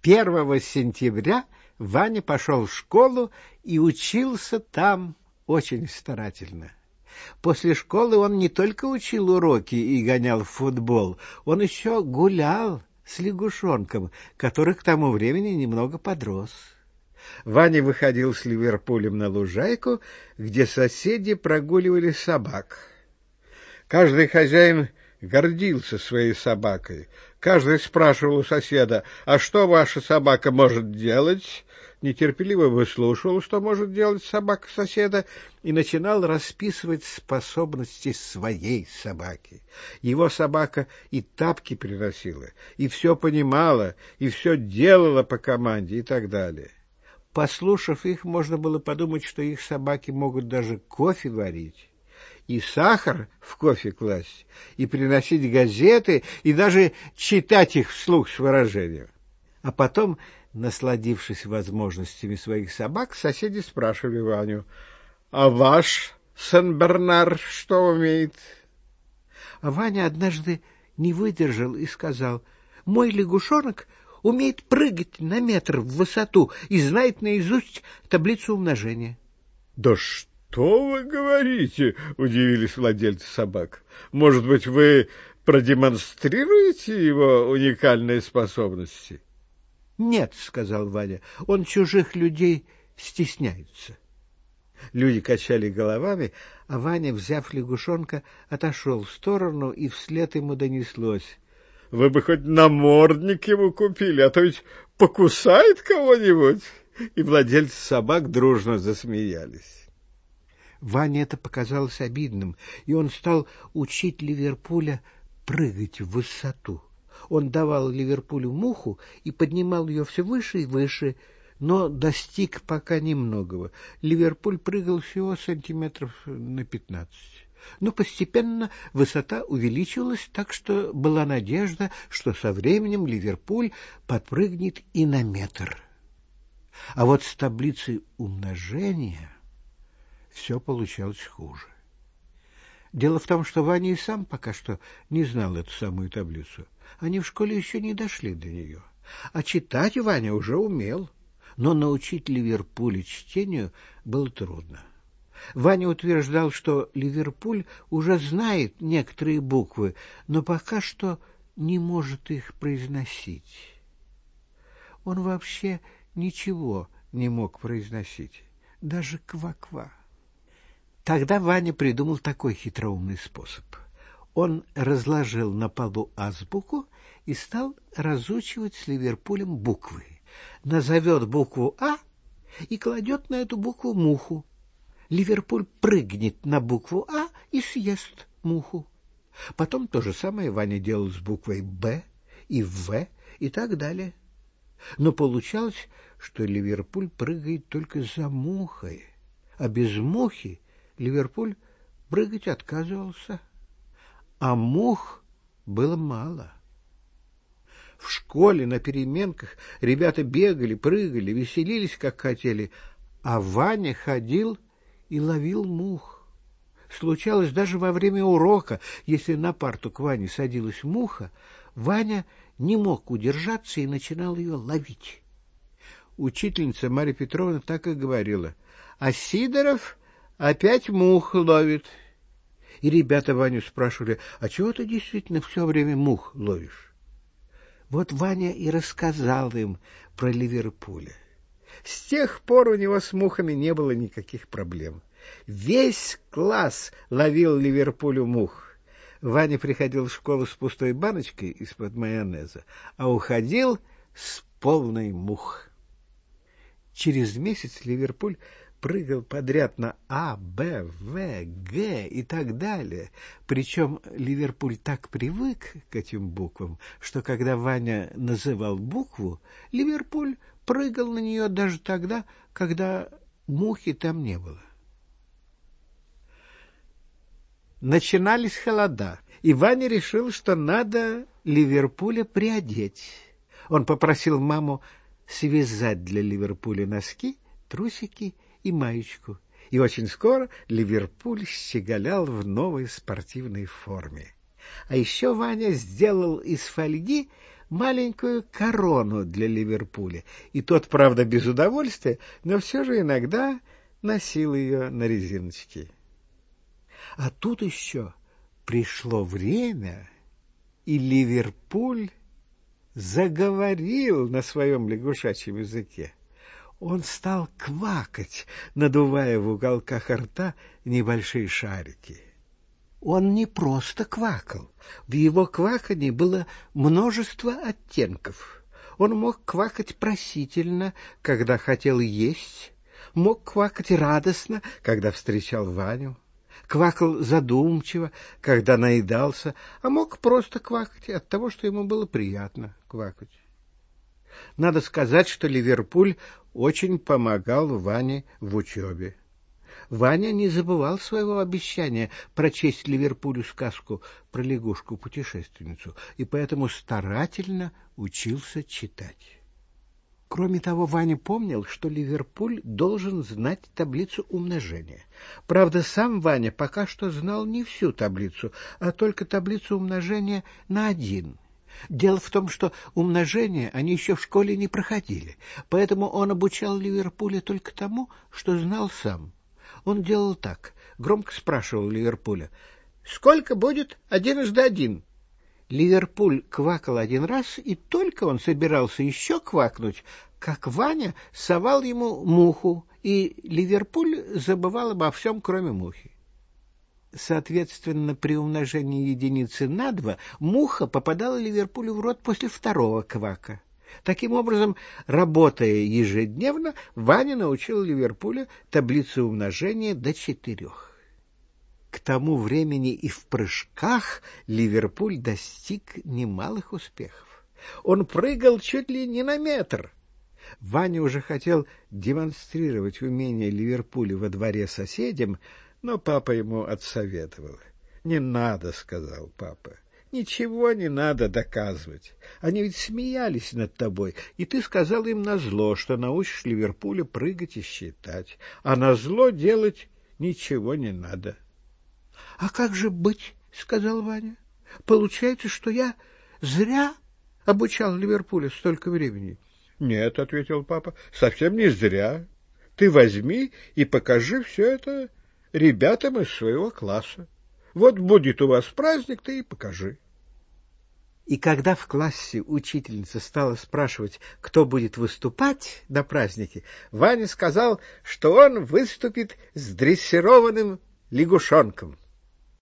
1 сентября Ваня пошел в школу и учился там очень старательно. После школы он не только учил уроки и гонял в футбол, он еще гулял с лягушонком, который к тому времени немного подрос. Ваня выходил с Ливерпулем на лужайку, где соседи прогуливали собак. Каждый хозяин гордился своей собакой. Каждый спрашивал у соседа: «А что ваша собака может делать?» Нетерпеливо выслушивал, что может делать собака соседа, и начинал расписывать способности своей собаки. Его собака и тапки приносила, и все понимала, и все делала по команде, и так далее. Послушав их, можно было подумать, что их собаки могут даже кофе варить, и сахар в кофе класть, и приносить газеты, и даже читать их вслух с выражением. А потом, насладившись возможностями своих собак, соседи спрашивали Ваню: «А ваш Сен-Бернар что умеет?» А Ваня однажды не выдержал и сказал: «Мой лягушонок умеет прыгать на метр в высоту и знает наизусть таблицу умножения». «Да что вы говорите?» — удивились владельцы собак. «Может быть, вы продемонстрируете его уникальные способности?» «Нет», — сказал Ваня, — «он чужих людей стесняется». Люди качали головами, а Ваня, взяв лягушонка, отошел в сторону, и вслед ему донеслось: «Вы бы хоть намордник ему купили, а то ведь покусает кого-нибудь». И владельцы собак дружно засмеялись. Ване это показалось обидным, и он стал учить Ливерпуля прыгать в высоту. Он давал Ливерпулю муху и поднимал ее все выше и выше, но достиг пока немногого. Ливерпуль прыгал всего сантиметров на 15. Но постепенно высота увеличивалась, так что была надежда, что со временем Ливерпуль подпрыгнет и на метр. А вот с таблицей умножения все получалось хуже. Дело в том, что Ваня и сам пока что не знал эту самую таблицу. Они в школе еще не дошли до нее. А читать Ваня уже умел, но научить Ливерпуля чтению было трудно. Ваня утверждал, что Ливерпуль уже знает некоторые буквы, но пока что не может их произносить. Он вообще ничего не мог произносить, даже ква-ква. Тогда Ваня придумал такой хитроумный способ. Он разложил на полу азбуку и стал разучивать с Ливерпулем буквы. Назовет букву «А» и кладет на эту букву муху. Ливерпуль прыгнет на букву «А» и съест муху. Потом то же самое Ваня делал с буквой «Б» и «В» и так далее. Но получалось, что Ливерпуль прыгает только за мухой, а без мухи Ливерпуль прыгать отказывался. А мух было мало. В школе на переменках ребята бегали, прыгали, веселились, как хотели, а Ваня ходил и ловил мух. Случалось даже во время урока, если на парту к Ване садилась муха, Ваня не мог удержаться и начинал ее ловить. Учительница Марья Петровна так и говорила: «А Сидоров опять мух ловит». И ребята Ваню спрашивали: «А чего ты действительно все время мух ловишь?» Вот Ваня и рассказал им про Ливерпуля. С тех пор у него с мухами не было никаких проблем. Весь класс ловил Ливерпулю мух. Ваня приходил в школу с пустой баночкой из-под майонеза, а уходил с полной мух. Через месяц Ливерпуль прыгал подряд на А, Б, В, Г и так далее. Причем Ливерпуль так привык к этим буквам, что когда Ваня называл букву, Ливерпуль прыгал на нее даже тогда, когда мухи там не было. Начинались холода, и Ваня решил, что надо Ливерпуля приодеть. Он попросил маму связать для Ливерпуля носки, трусики и маечку. И очень скоро Ливерпуль щеголял в новой спортивной форме. А еще Ваня сделал из фольги маленькую корону для Ливерпуля, и тот, правда, без удовольствия, но все же иногда носил ее на резиночке. А тут еще пришло время, и Ливерпуль заговорил на своем лягушачьем языке. Он стал квакать, надувая в уголках рта небольшие шарики. Он не просто квакал. В его кваканье было множество оттенков. Он мог квакать просительно, когда хотел есть, мог квакать радостно, когда встречал Ваню, квакал задумчиво, когда наедался, а мог просто квакать от того, что ему было приятно квакать. Надо сказать, что Ливерпуль очень помогал Ване в учебе. Ваня не забывал своего обещания прочесть Ливерпулю сказку про лягушку-путешественницу, и поэтому старательно учился читать. Кроме того, Ваня помнил, что Ливерпуль должен знать таблицу умножения. Правда, сам Ваня пока что знал не всю таблицу, а только таблицу умножения на 1. Дело в том, что умножение они еще в школе не проходили, поэтому он обучал Ливерпуля только тому, что знал сам. Он делал так, громко спрашивал Ливерпуля: «Сколько будет 1 × 1?» Ливерпуль квакал 1 раз, и только он собирался еще квакнуть, как Ваня совал ему муху, и Ливерпуль забывал обо всем, кроме мухи. Соответственно, при умножении единицы на 2 муха попадала Ливерпулю в рот после 2-го квака. Таким образом, работая ежедневно, Ваня научил Ливерпуля таблице умножения до 4. К тому времени и в прыжках Ливерпуль достиг немалых успехов. Он прыгал чуть ли не на метр. Ваня уже хотел демонстрировать умение Ливерпуля во дворе соседям, но папа ему отсоветовал. «Не надо», — сказал папа. «Ничего не надо доказывать. Они ведь смеялись над тобой, и ты сказал им назло, что научишь Ливерпуля прыгать и считать, а назло делать ничего не надо». «А как же быть?» — сказал Ваня. «Получается, что я зря обучал Ливерпуля столько времени». «Нет», — ответил папа, — «совсем не зря. Ты возьми и покажи все это ребятам из своего класса. Вот будет у вас праздник, ты и покажи». И когда в классе учительница стала спрашивать, кто будет выступать на празднике, Ваня сказал, что он выступит с дрессированным лягушонком.